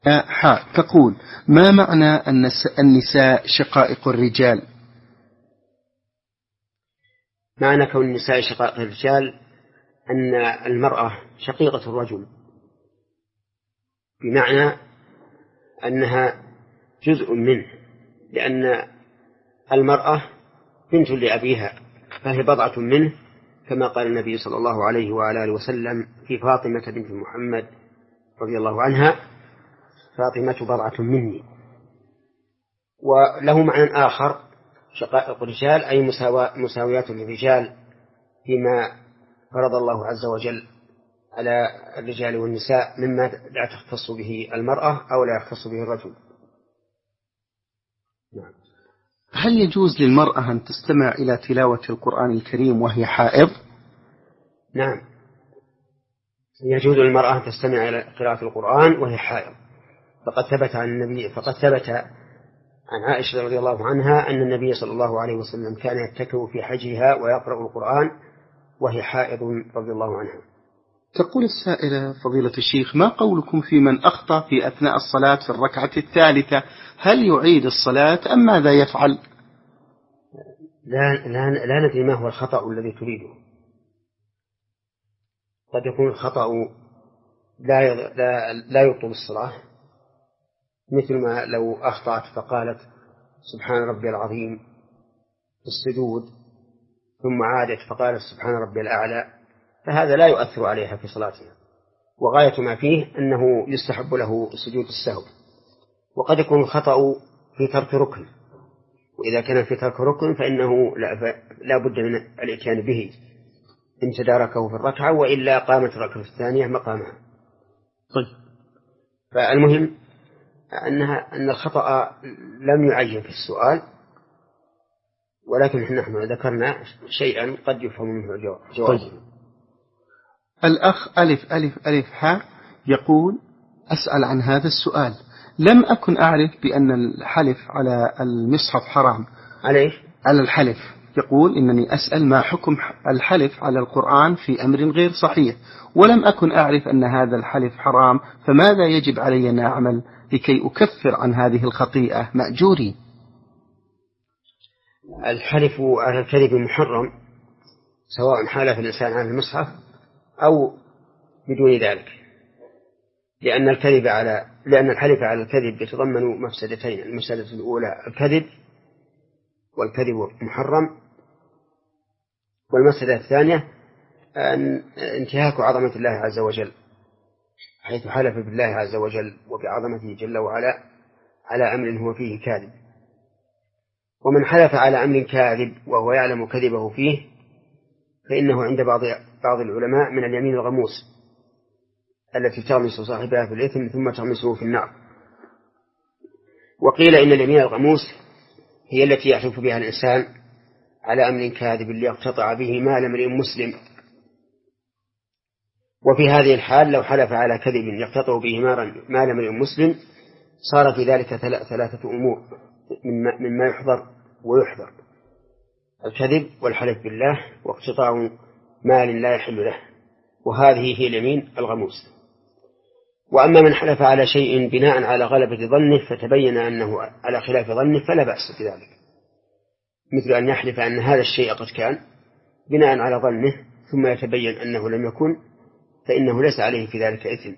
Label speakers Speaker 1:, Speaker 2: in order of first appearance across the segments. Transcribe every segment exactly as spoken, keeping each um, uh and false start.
Speaker 1: حاء تقول: ما معنى أن النساء شقائق الرجال؟
Speaker 2: معنى كون النساء شقائق الرجال أن المرأة شقيقة الرجل، بمعنى أنها جزء منه، لأن المرأة بنت لأبيها فهي بضعة منه، كما قال النبي صلى الله عليه وعلى آله وسلم في فاطمة بنت محمد رضي الله عنها: فاطمة بضعة مني. وله معنى آخر: شقائق الرجال أي مساويات للرجال فيما فرض الله عز وجل على الرجال والنساء مما لا تختص به المرأة أو لا يختص به الرجل.
Speaker 1: نعم. هل يجوز للمرأة أن تستمع إلى تلاوة القرآن الكريم وهي حائض؟
Speaker 2: نعم، يجوز للمرأة أن تستمع إلى قراءة القرآن وهي حائض، فقد ثبت عن النبي فقد ثبت عن عائشة رضي الله عنها أن النبي صلى الله عليه وسلم كان يتكئ في حجرها ويقرأ القرآن وهي حائض رضي الله عنها.
Speaker 1: تقول السائلة: فضيلة الشيخ، ما قولكم في من أخطأ في أثناء الصلاة في الركعة الثالثة؟ هل يعيد الصلاة أم ماذا يفعل؟
Speaker 2: لا, لا, لا ندري ما هو الخطأ الذي تريده. قد يكون الخطأ لا, لا, لا يبطل الصلاة، مثل ما لو أخطأت فقالت سبحان ربي العظيم في السجود ثم عادت فقالت سبحان ربي الأعلى، فهذا لا يؤثر عليها في صلاتها، وغاية ما فيه أنه يستحب له سجود السهو. وقد يكون الخطأ في ترك ركن، وإذا كان في ترك ركن فإنه لا بد من الإتيان به إن تداركه في الركعة، وإلا قامت الركعة الثانية مقامها.
Speaker 1: طيب.
Speaker 2: فالمهم أنها أن الخطأ لم يعين في السؤال، ولكن نحن ذكرنا شيئا قد يفهم منه الجواب.
Speaker 1: طيب. الأخ ألف ألف ألف ها يقول: أسأل عن هذا السؤال. لم أكن أعرف بأن الحلف على المصحف حرام.
Speaker 2: عليه؟
Speaker 1: على الحلف. يقول: إنني أسأل ما حكم الحلف على القرآن في أمر غير صحيح، ولم أكن أعرف أن هذا الحلف حرام، فماذا يجب علي أن أعمل لكي أكفر عن هذه الخطيئة مأجوري؟
Speaker 2: الحلف على الكذب محرم، سواء حلف الإنسان على المصحف أو بدون ذلك، لأن الكذب على لأن الحلف على الكذب يتضمن مفسدتين: المفسدة الأولى الكذب والكذب محرم، والمفسدة الثانية أن انتهاك عظمة الله عز وجل، حيث حلف بالله عز وجل وبعظمته جل وعلا على أمر هو فيه كاذب. ومن حلف على أمر كاذب وهو يعلم كذبه فيه فإنه عند بعض بعض العلماء من اليمين الغموس التي تغمس صاحبها في الإثم ثم تغمسه في النار. وقيل إن اليمين الغموس هي التي يحلف بها الإنسان على أمر كاذب ليقتطع به مال امرئ مسلم، وفي هذه الحال لو حلف على كذب يقتطع به مال امرئ مسلم صار في ذلك ثلاثة أمور مما يحضر ويحضر: الكذب والحلف بالله واقتطاع مال لا يحل له، وهذه هي اليمين الغموس. وأما من حلف على شيء بناء على غلبة ظنه فتبين أنه على خلاف ظنه فلا بأس بذلك، مثل أن يحلف أن هذا الشيء قد كان بناء على ظنه ثم يتبين أنه لم يكن، فإنه ليس عليه في ذلك إثم،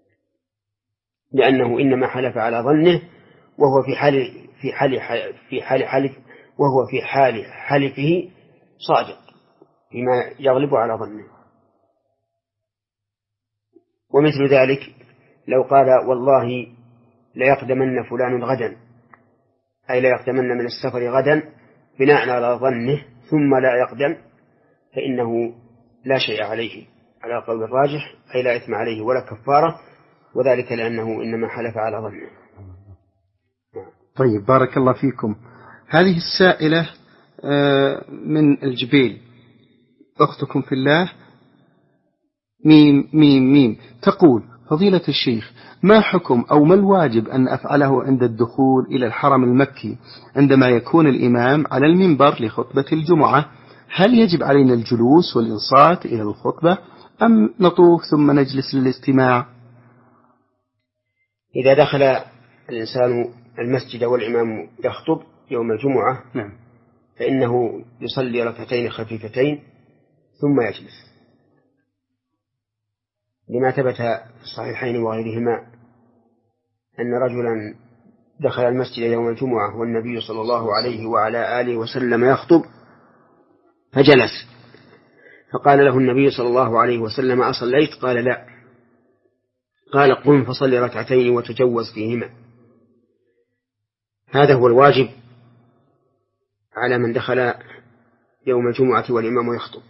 Speaker 2: لأنه إنما حلف على ظنه وهو في حال في حال في حال حلف وهو في حال حلفه صادق فيما يغلب على ظنه. ومثل ذلك لو قال والله لا يقدمن فلان غدا، أي لا يقدمن من السفر غدا بناء على ظنه ثم لا يقدم، فإنه لا شيء عليه على قول الراجح، أي لا إثم عليه ولا كفارة، وذلك لأنه إنما حلف على ظنه.
Speaker 1: طيب، بارك الله فيكم. هذه السائلة من الجبيل، أختكم في الله ميم ميم ميم، تقول: فضيلة الشيخ، ما حكم أو ما الواجب أن أفعله عند الدخول إلى الحرم المكي عندما يكون الإمام على المنبر لخطبة الجمعة؟ هل يجب علينا الجلوس والإنصات إلى الخطبة أم نطوف ثم نجلس للاستماع؟
Speaker 2: إذا دخل الإنسان المسجد والإمام يخطب يوم الجمعة
Speaker 1: نعم.
Speaker 2: فإنه يصلي ركعتين خفيفتين ثم يجلس، لما ثبت في الصحيحين وغيرهما أن رجلا دخل المسجد يوم الجمعة والنبي صلى الله عليه وعلى آله وسلم يخطب فجلس، فقال له النبي صلى الله عليه وسلم: أصليت؟ قال: لا. قال: قم فصل ركعتين وتجوز فيهما. هذا هو الواجب على من دخل يوم الجمعة والإمام يخطب،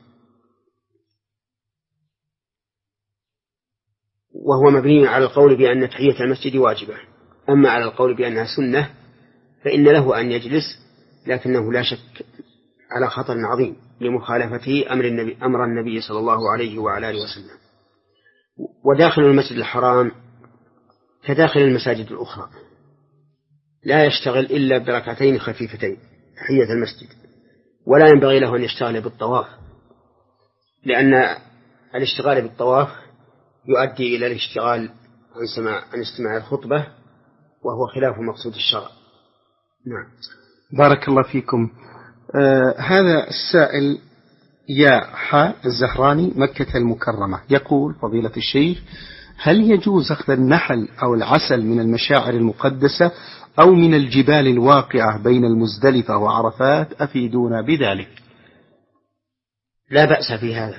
Speaker 2: وهو مبني على القول بأن تحية المسجد واجبة. أما على القول بأنها سنة فإن له أن يجلس، لكنه لا شك على خطر عظيم لمخالفته أمر النبي, أمر النبي صلى الله عليه وعلى آله وسلم. وداخل المسجد الحرام كداخل المساجد الأخرى لا يشتغل إلا بركعتين خفيفتين تحية المسجد، ولا ينبغي له أن يشتغل بالطواف، لأن الاشتغال بالطواف يؤدي إلى الاشتغال عن سماع عن استماع الخطبة، وهو خلاف مقصود الشرع. نعم.
Speaker 1: بارك الله فيكم. آه هذا السائل يا حاء الزهراني مكة المكرمة يقول: فضيلة الشيخ، هل يجوز أخذ النحل أو العسل من المشاعر المقدسة أو من الجبال الواقعة بين المزدلفة وعرفات؟ أفيدونا بذلك.
Speaker 2: لا بأس في هذا،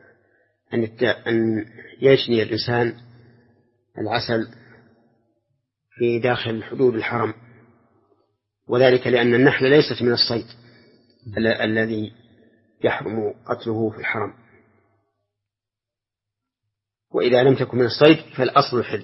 Speaker 2: أن يجني الإنسان العسل في داخل حدود الحرم، وذلك لأن النحل ليست من الصيد الذي يحرم قتله في الحرم، وإذا لم تكن من الصيد فالأصل الحل.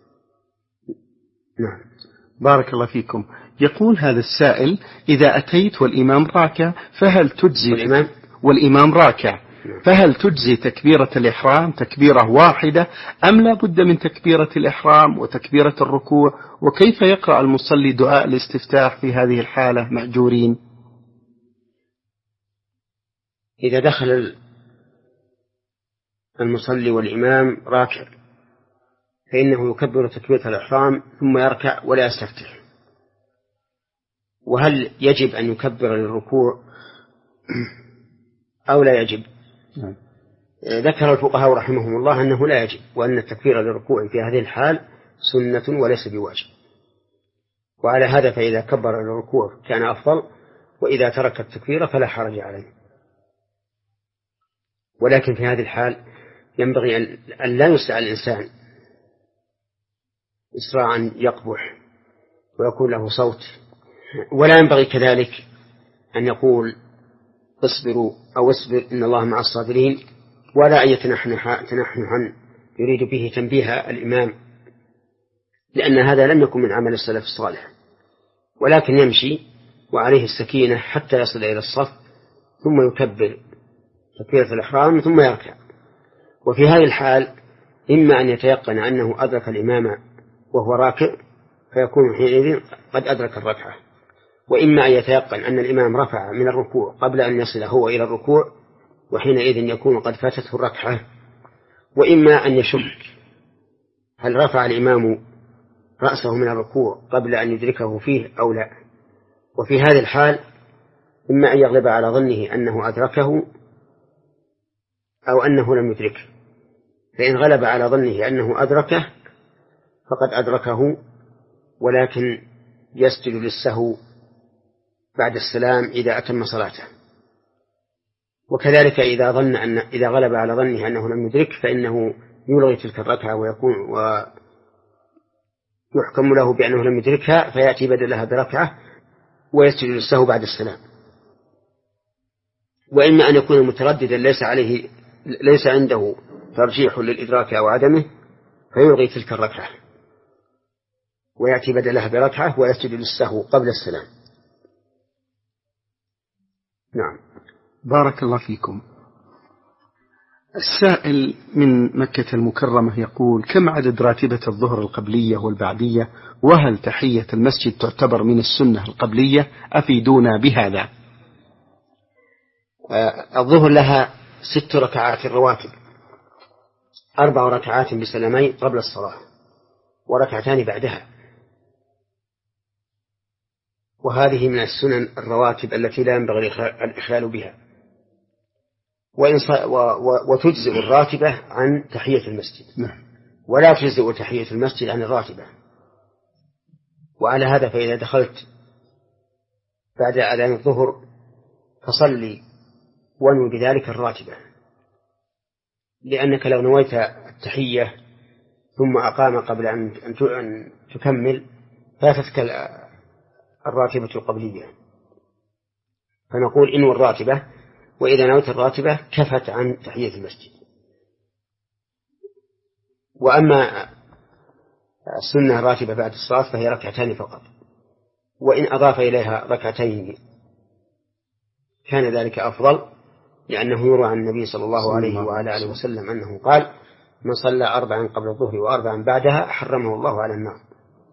Speaker 1: نعم. بارك الله فيكم. يقول هذا السائل: إذا أتيت والإمام راكع فهل تجزي
Speaker 2: والإمام,
Speaker 1: والإمام راكع فهل تجزي تكبيرة الإحرام تكبيرة واحدة أم لا بد من تكبيرة الإحرام وتكبيرة الركوع؟ وكيف يقرأ المصلي دعاء الاستفتاح في هذه الحالة مأجورين؟
Speaker 2: إذا دخل المصلي والإمام راكع فإنه يكبر تكبيرة الإحرام ثم يركع ولا يستفتح. وهل يجب أن يكبر للركوع أو لا يجب؟ ذكر الفقهاء رحمهم الله أنه لا يجب، وأن التكبير للركوع في هذه الحال سنة وليس بواجب. وعلى هذا فإذا كبر للركوع كان أفضل، وإذا ترك التكبير فلا حرج عليه. ولكن في هذه الحال ينبغي أن لا يسرع الإنسان إسراعا يقبح ويكون له صوت، ولا ينبغي كذلك أن يقول اصبروا أو اصبر إن الله مع الصابرين، ولا أن يتنحنح تنحنحا يريد به تنبيه الإمام، لأن هذا لم يكن من عمل السلف الصالح، ولكن يمشي وعليه السكينة حتى يصل إلى الصف ثم يكبر تكبيرة الإحرام ثم يركع. وفي هذه الحال إما أن يتيقن أنه أدرك الإمام وهو راكع فيكون حينئذ قد أدرك الركعة، وإما أن يتيقن أن الإمام رفع من الركوع قبل أن يصل هو إلى الركوع وحينئذ يكون قد فاتته الركعة، وإما أن يشك هل رفع الإمام رأسه من الركوع قبل أن يدركه فيه أو لا. وفي هذه الحال إما أن يغلب على ظنه أنه أدركه أو أنه لم يدركه، فإن غلب على ظنه أنه أدركه فقد أدركه، ولكن يسجد للسهو بعد السلام إذا أتم صلاته. وكذلك إذا ظن أن إذا غلب على ظنه أنه لم يدرك فإنه يلغي تلك الركعة ويكون ويحكم له بأنه لم يدركها، فيأتي بدلها بركعة ويسجد للسهو بعد السلام. وإما أن يكون مترددا ليس عليه ليس عنده ترجيح للإدراك أو عدمه فيلغي تلك الركعة ويأتي بدلها بركعة ويسجد للسهو قبل السلام. نعم.
Speaker 1: بارك الله فيكم. السائل من مكة المكرمة يقول: كم عدد راتبة الظهر القبلية والبعدية؟ وهل تحية المسجد تعتبر من السنة القبلية؟ أفيدونا بهذا.
Speaker 2: آه الظهر لها ست ركعات رواتب، أربع ركعات بسلامين قبل الصلاة، وركعتان بعدها. وهذه من السنن الرواتب التي لا ينبغي الإخلال بها. وتجزئ الراتبة عن تحية المسجد، ولا تجزئ تحية المسجد عن الراتبة. وعلى هذا فإذا دخلت بعد أذان الظهر فصلي وانوي بذلك الراتبة، لأنك لو نويت التحية ثم أقام قبل أن تكمل فاتتك الراتبة القبلية. فنقول إنو الراتبة، وإذا نويت الراتبة كفت عن تحية المسجد. وأما السنة الراتبة بعد الصلاة فهي ركعتان فقط، وإن أضاف إليها ركعتين كان ذلك أفضل، لأنه يروى عن النبي صلى الله عليه وعلى آله وسلم أنه قال: من صلى أربعا قبل الظهر وأربعا بعدها حرمه الله على النار.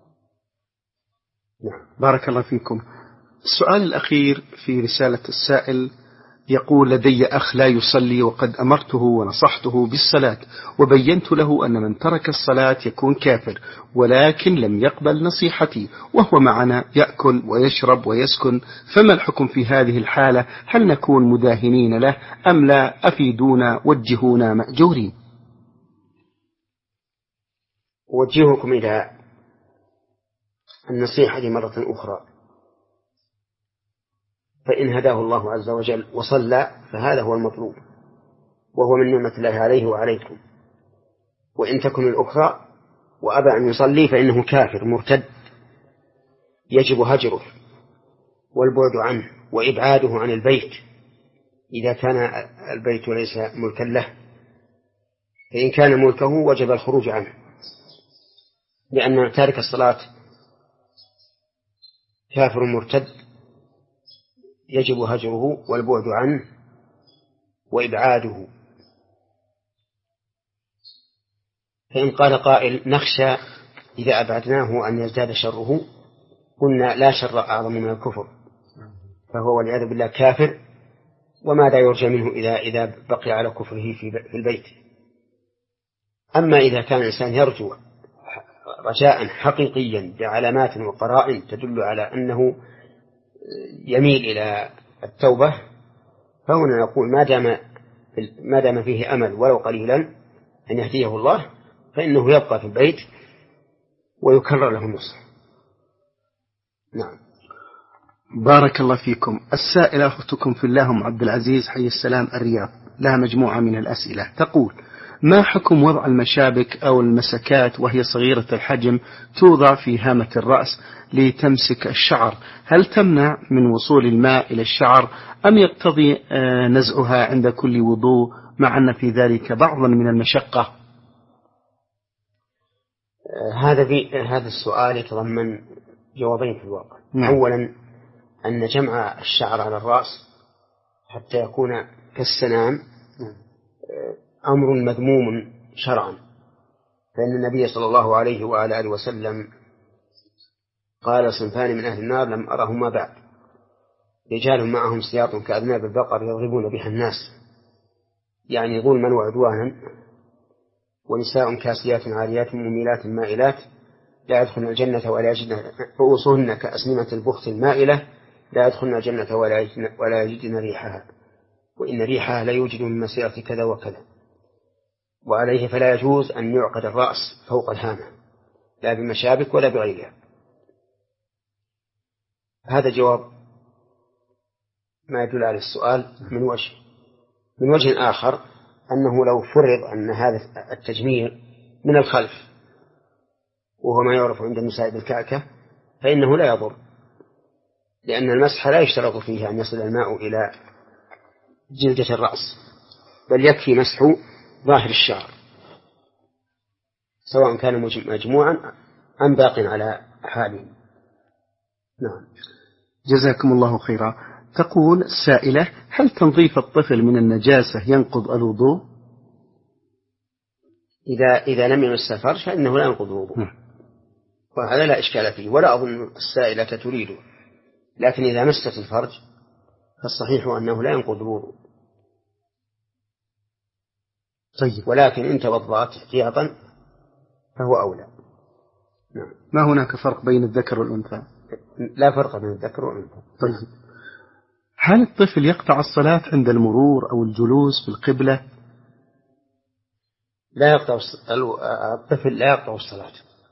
Speaker 1: نعم. بارك الله فيكم. السؤال الأخير في رسالة السائل يقول: لدي أخ لا يصلي، وقد أمرته ونصحته بالصلاة، وبينت له أن من ترك الصلاة يكون كافر، ولكن لم يقبل نصيحتي، وهو معنا يأكل ويشرب ويسكن، فما الحكم في هذه الحالة؟ هل نكون مداهنين له أم لا؟ أفيدونا وجهونا مأجورين.
Speaker 2: وجهكم إلى النصيحة مرة أخرى، فإن هداه الله عز وجل وصلى فهذا هو المطلوب، وهو من نعمة الله عليه وعليكم. وإن تكن الأخرى وأبى أن يصلي فإنه كافر مرتد، يجب هجره والبعد عنه وإبعاده عن البيت إذا كان البيت ليس ملكا له. فإن كان ملكه وجب الخروج عنه، لأن تارك الصلاة كافر مرتد يجب هجره والبعد عنه وإبعاده. فإن قال قائل: نخشى إذا أبعدناه أن يزداد شره، قلنا: لا شر أعظم من الكفر، فهو والعياذ بالله كافر، وماذا يرجى منه إذا إذا بقي على كفره في البيت. أما إذا كان الإنسان يرجو رجاء حقيقيا بعلامات وقرائن تدل على أنه يميل إلى التوبة، فهنا نقول: ما دام ما دام فيه أمل ولو قليلا أن يهديه الله، فإنه يبقى في البيت ويكرر له النصح. نعم.
Speaker 1: بارك الله فيكم. السائلة أختكم في الله أم عبد العزيز حي السلام الرياض لها مجموعة من الأسئلة، تقول: ما حكم وضع المشابك أو المسكات وهي صغيرة الحجم توضع في هامة الرأس لتمسك الشعر؟ هل تمنع من وصول الماء إلى الشعر أم يقتضي نزعها عند كل وضوء، مع أن في ذلك بعضا من المشقة؟
Speaker 2: هذا هذا السؤال يتضمن جوابين في الواقع. نعم. أولا أن جمع الشعر على الرأس حتى يكون كالسنام أمر مذموم شرعا، فإن النبي صلى الله عليه وعلى آله وسلم قال: صنفان من أهل النار لم أرهما بعد، رجال معهم سياط كأذناب البقر يضربون بها الناس، يعني ظلما وعدوانا، ونساء كاسيات عاريات مميلات مائلات لا يدخلن الجنة ولا يجدن رؤوسهن كأسنمة البخت المائلة لا يدخلن الجنة ولا يجدن ريحها، وإن ريحها لا يوجد من مسيرة كذا وكذا. وعليه فلا يجوز أن يعقد الرأس فوق الهامة، لا بمشابك ولا بغيرها. هذا جواب ما يدل على السؤال من وجه. من وجه آخر أنه لو فرض أن هذا التجميل من الخلف، وهو ما يعرف عند النساء بالكعكة، فإنه لا يضر، لأن المسح لا يشترط فيه أن يصل الماء إلى جلدة الرأس، بل يكفي مسح ظاهر الشعر سواء كان مجموعا أم باق على حاله. نعم.
Speaker 1: جزاكم الله خيرا. تقول السائلة: هل تنظيف الطفل من النجاسة ينقض الوضوء؟
Speaker 2: إذا إذا لم يمس الفرج فإنه لا ينقض الوضوء، وهذا لا إشكال فيه، ولا أظن السائلة تريده. لكن إذا مست الفرج فالصحيح أنه لا ينقض الوضوء.
Speaker 1: طيب.
Speaker 2: ولكن إن توضأت احتياطا فهو أولى. نعم.
Speaker 1: ما هناك فرق بين الذكر والأنثى؟
Speaker 2: لا فرق بين الذكر والأنثى.
Speaker 1: طيب، هل الطفل يقطع الصلاة عند المرور أو الجلوس في القبلة؟
Speaker 2: لا يقطع الطفل لا يقطع الصلاة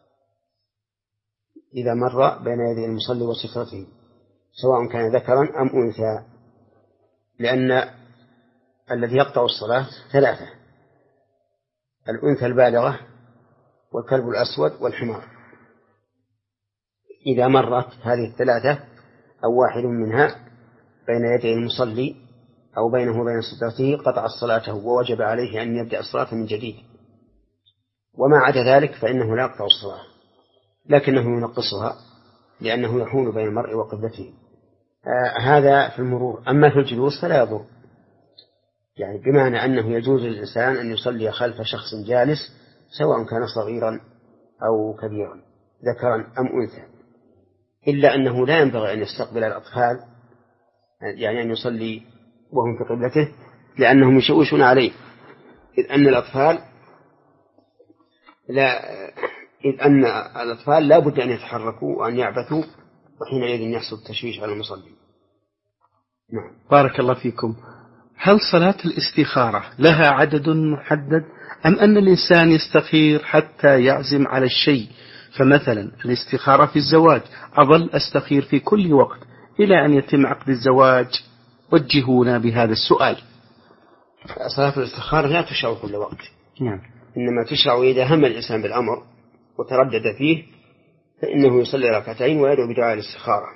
Speaker 2: إذا مر بين يدي المصلي وسترته سواء كان ذكرا أم أنثى، لأن الذي يقطع الصلاة ثلاثة: الأنثى البالغة والكلب الأسود والحمار. إذا مرت هذه الثلاثة أو واحد منها بين يدي المصلي أو بينه وبين سترته قطع الصلاة ووجب عليه أن يبدأ الصلاة من جديد، وما عدا ذلك فإنه لا يقطع الصلاة لكنه ينقصها لأنه يحول بين المرء وقبلته. آه هذا في المرور. أما في الجلوس فلا يضر، يعني بمعنى أنه يجوز للإنسان أن يصلي خلف شخص جالس سواء كان صغيرا أو كبيرا ذكرا أم أنثى، إلا أنه لا ينبغي أن يستقبل الأطفال، يعني أن يصلي وهم في قبلته، لأنهم يشوشون عليه، إذ أن الأطفال لا إذ أن الأطفال لا بد أن يتحركوا وأن يعبثوا، وحينئذ يحصل تشويش على المصلي. نعم.
Speaker 1: بارك الله فيكم. هل صلاة الاستخارة لها عدد محدد أم أن الإنسان يستخير حتى يعزم على الشيء؟ فمثلا الاستخارة في الزواج أظل أستخير في كل وقت إلى أن يتم عقد الزواج، وجهونا بهذا السؤال.
Speaker 2: صلاة الاستخارة لا تشرع كل وقت.
Speaker 1: نعم.
Speaker 2: إنما تشرع إذا هم الإنسان بالأمر وتردد فيه فإنه يصلي ركعتين ويدعو بدعاء الاستخارة.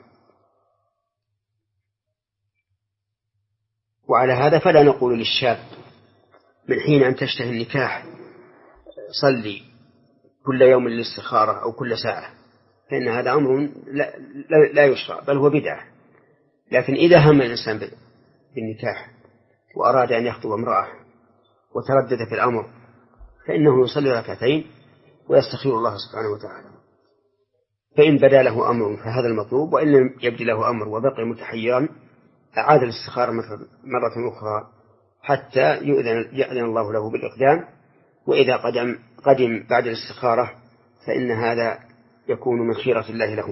Speaker 2: وعلى هذا فلا نقول للشاب من حين أن تشتهي النكاح صلي كل يوم للاستخارة أو كل ساعة، فإن هذا أمر لا, لا, لا يشرع بل هو بدعة. لكن إذا هم الإنسان بالنكاح وأراد أن يخطب امرأة وتردد في الأمر فإنه يصلي ركعتين ويستخير الله سبحانه وتعالى، فإن بدا له أمر فهذا المطلوب، وإن لم يبدي له أمر وبقي متحيرا أعاد الاستخارة مرة أخرى حتى يؤذن, يأذن الله له بالإقدام. وإذا قدم, قدم بعد الاستخارة فإن هذا يكون من خيرة الله له.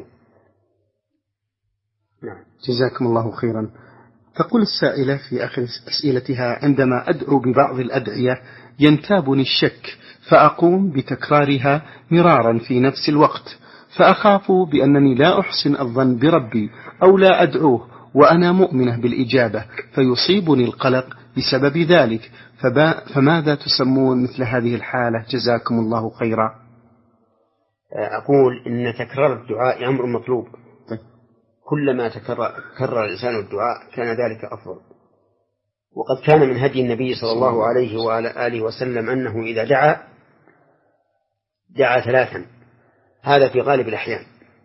Speaker 1: نعم. جزاكم الله خيرا. تقول السائلة في آخر أسئلتها: عندما أدعو ببعض الأدعية ينتابني الشك فأقوم بتكرارها مرارا في نفس الوقت، فأخاف بأنني لا أحسن الظن بربي أو لا أدعوه وأنا مؤمنة بالإجابة، فيصيبني القلق بسبب ذلك، فماذا تسمون مثل هذه الحالة؟ جزاكم الله خيرا.
Speaker 2: أقول إن تكرار الدعاء أمر مطلوب، كلما تكرر كرر الإنسان الدعاء كان ذلك أفضل. وقد كان من هدي النبي صلى الله عليه وعلى آله وسلم أنه إذا دعا دعا ثلاثا، هذا في غالب الأحيان.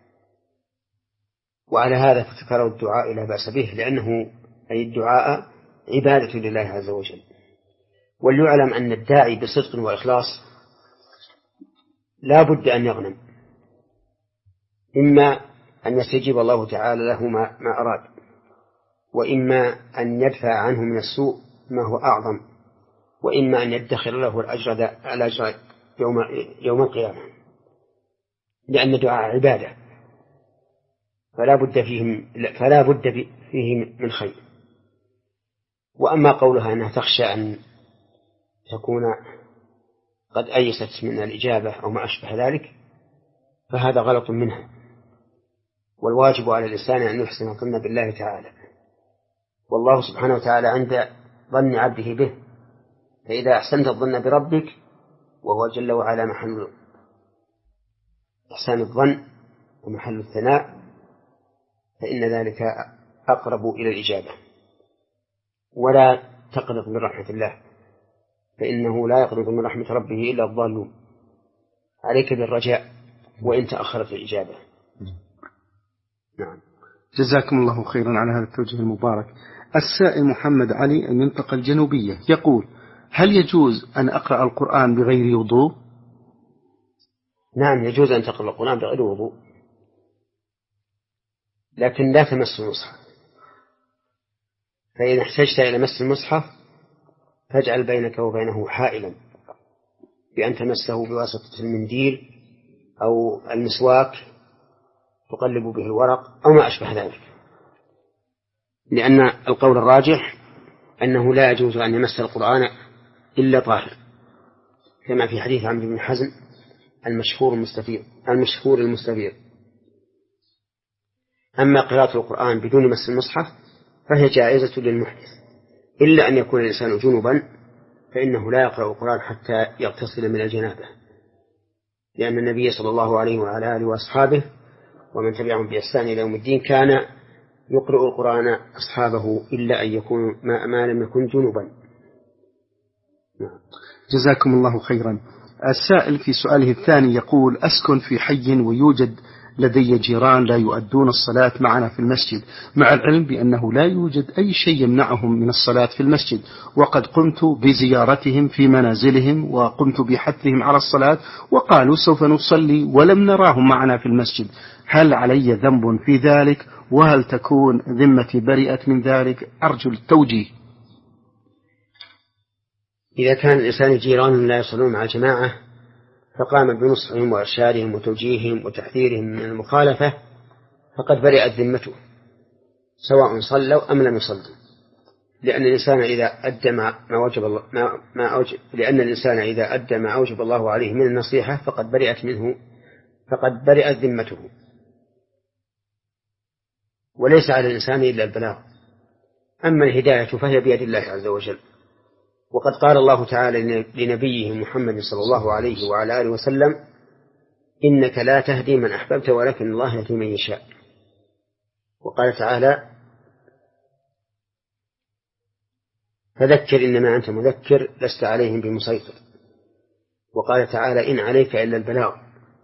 Speaker 2: وعلى هذا فتكرر الدعاء لا بأس به، لأنه أي الدعاء عبادة لله عز وجل. وليعلم أن الداعي بصدق وإخلاص لا بد أن يغنم، إما أن يستجيب الله تعالى له ما, ما أراد، وإما أن يدفع عنه من السوء ما هو أعظم، وإما أن يدخر له الأجر, الأجر يوم, يوم القيامة، لأن الدعاء عبادة فلا بد فيه, فلا بد فيه من خير. وأما قولها أنها تخشى أن تكون قد أيست من الإجابة أو ما أشبه ذلك فهذا غلط منها، والواجب على الإنسان أن يحسن الظن بالله تعالى، والله سبحانه وتعالى عند ظن عبده به، فإذا أحسنت الظن بربك وهو جل وعلا محل إحسان الظن ومحل الثناء فإن ذلك أقرب إلى الإجابة. ولا تقنط من رحمة الله، فإنه لا يقنط من رحمة ربه إلا الضالون. عليك بالرجاء وإن تأخرت الإجابة. نعم.
Speaker 1: جزاكم الله خيرا على هذا التوجيه المبارك. السائل محمد علي المنطقة الجنوبية يقول: هل يجوز أن أقرأ القرآن بغير وضوء؟
Speaker 2: نعم، يجوز أن تقرأ القرآن بغير وضوء، لكن لا تمس المصحف. فإن احتجت إلى مس المصحف فاجعل بينك وبينه حائلا بأن تمسه بواسطة المنديل أو المسواك تقلب به الورق أو ما أشبه ذلك، لأن القول الراجح أنه لا يجوز أن يمس القرآن إلا طاهر، كما في حديث عمرو بن حزم المشهور المستفيض المشهور المستفيض. أما قراءة القرآن بدون مس المصحف فهي جائزة للمحدث، إلا أن يكون الإنسان جنبا فإنه لا يقرأ القرآن حتى يغتسل من الجنابة، لأن النبي صلى الله عليه وعلى آله وأصحابه ومن تبعهم بإحسان إلى يوم الدين كان يقرأ القرآن أصحابه إلا أن يكون ما, ما لم يكن جنبا.
Speaker 1: جزاكم الله خيرا. السائل في سؤاله الثاني يقول: أسكن في حي ويوجد لدي جيران لا يؤدون الصلاة معنا في المسجد، مع العلم بأنه لا يوجد أي شيء يمنعهم من الصلاة في المسجد، وقد قمت بزيارتهم في منازلهم وقمت بحثهم على الصلاة وقالوا سوف نصلي ولم نراهم معنا في المسجد، هل علي ذنب في ذلك؟ وهل تكون ذمتي بريئة من ذلك؟ أرجو التوجيه.
Speaker 2: إذا كان الإنسان جيران لا يصلون مع الجماعة فقام بنصحهم وإرشادهم وتوجيههم وتحذيرهم من المخالفة فقد برئت ذمته سواء صلوا أم لم يصلوا، لأن الإنسان إذا أدى ما وجب الله ما ما أوجب لأن الإنسان إذا أدى ما أوجب الله عليه من النصيحة فقد برئت منه فقد برئت ذمته، وليس على الإنسان إلا البلاغ. أما الهداية فهي بيد الله عز وجل، وقد قال الله تعالى لنبيه محمد صلى الله عليه وعلى آله وسلم: إنك لا تهدي من أحببت ولكن الله يهدي من يشاء. وقال تعالى: فذكر إنما أنت مذكر لست عليهم بمسيطر. وقال تعالى: إن عليك إلا البلاغ.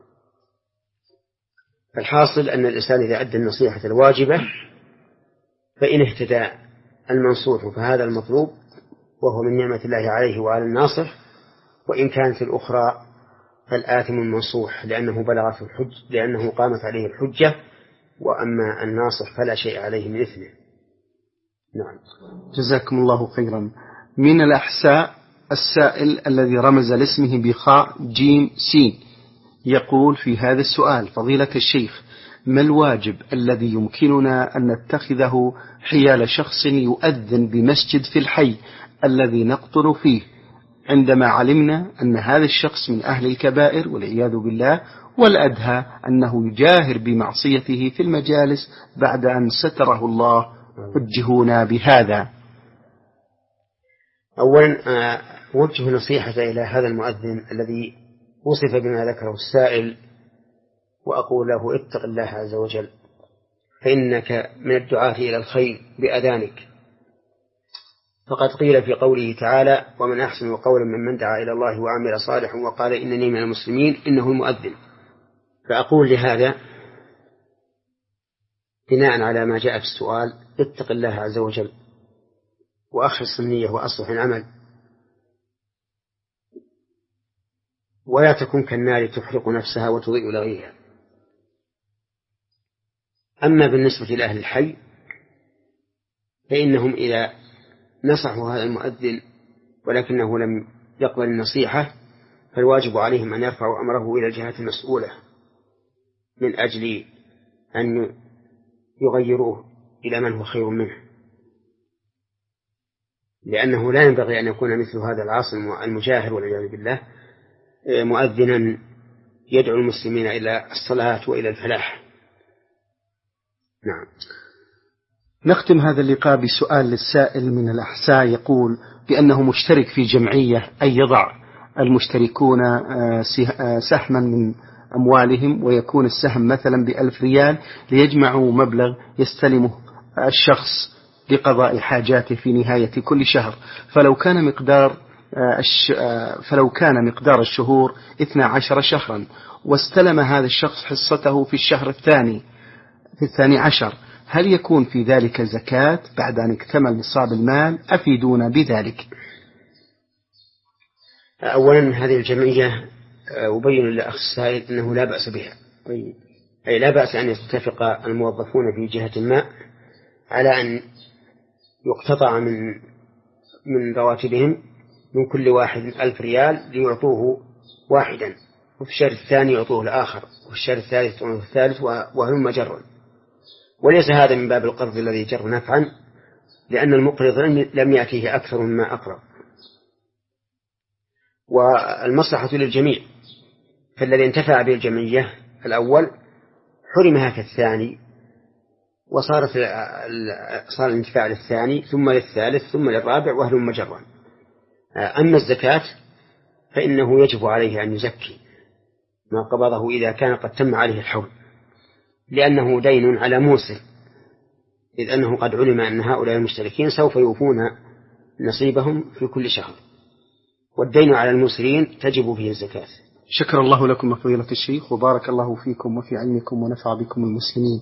Speaker 2: الحاصل أن الإنسان إذا أدى النصيحة الواجبة فإن اهتدى المنصوح فهذا المطلوب وهو من نعمة الله عليه وعلى الناصح، وإن كانت الأخرى فالآثم المنصوح لأنه بلغ في الحج لأنه قامت عليه الحجة، وأما الناصح فلا شيء عليه من إثمه. نعم.
Speaker 1: جزاكم الله خيرا. من الأحساء السائل الذي رمز لاسمه بخاء جيم سين يقول في هذا السؤال: فضيلة الشيخ، ما الواجب الذي يمكننا أن نتخذه حيال شخص يؤذن بمسجد في الحي الذي نقطن فيه، عندما علمنا أن هذا الشخص من أهل الكبائر والعياذ بالله، والأدهى أنه يجاهر بمعصيته في المجالس بعد أن ستره الله؟ وجهونا بهذا.
Speaker 2: أولا وجه نصيحة إلى هذا المؤذن الذي وصف بما ذكره السائل، وأقول له: اتق الله عز وجل، فإنك من الدعاة إلى الخير بأذانك، فقد قيل في قوله تعالى: ومن أحسن قولا ممن دعا إلى الله وعمل صالحا وقال إنني من المسلمين، إنه المؤذن. فأقول لهذا بناء على ما جاء في السؤال: اتق الله عز وجل وأخلص النية وأصلح العمل، ولا تكن كالنار تحرق نفسها وتضيء لغيرها. أما بالنسبة لأهل الحي فإنهم إذا نصحوا هذا المؤذن ولكنه لم يقبل النصيحة فالواجب عليهم أن يرفعوا أمره إلى الجهات المسؤولة من أجل أن يغيروه إلى من هو خير منه، لأنه لا ينبغي أن يكون مثل هذا العاصي المجاهر والعياذ بالله مؤذنا يدعو المسلمين إلى الصلاة وإلى الفلاح. نعم.
Speaker 1: نختم هذا اللقاء بسؤال للسائل من الأحساء يقول بأنه مشترك في جمعية، أي يضع المشتركون سهما من أموالهم، ويكون السهم مثلا بألف ريال ليجمعوا مبلغ يستلمه الشخص لقضاء حاجاته في نهاية كل شهر، فلو كان مقدار فلو كان مقدار الشهور اثنا عشر شهرا، واستلم هذا الشخص حصته في الشهر الثاني في الثاني عشر، هل يكون في ذلك زكاة بعد أن اكتمل نصاب المال؟ أفيدونا بذلك.
Speaker 2: أولا هذه الجمعية أبين للأخ السائل أنه لا بأس بها، أي لا بأس أن يتفق الموظفون في جهة ما على أن يقتطع من من رواتبهم من كل واحد ألف ريال ليعطوه واحدا وفي الشهر الثاني يعطوه الآخر، وفي الشهر الثالث يعطوه الثالث، وهلم جرا. وليس هذا من باب القرض الذي جر نفعا، لأن المقرض لم يأتيه أكثر مما أقرض، والمصلحة للجميع. فالذي انتفع بالجمعية الأول حرمها في الثاني، وصارت صار الانتفاع للثاني ثم للثالث ثم للرابع، وهلم جرا. أما الزكاة فإنه يجب عليه أن يزكي ما قبضه إذا كان قد تم عليه الحول، لأنه دين على موسر، إذ أنه قد علم أن هؤلاء المشتركين سوف يوفون نصيبهم في كل شهر، والدين على الموسرين تجب فيه الزكاة.
Speaker 1: شكر الله لكم فضيلة الشيخ، وبارك الله فيكم وفي علمكم ونفع بكم المسلمين.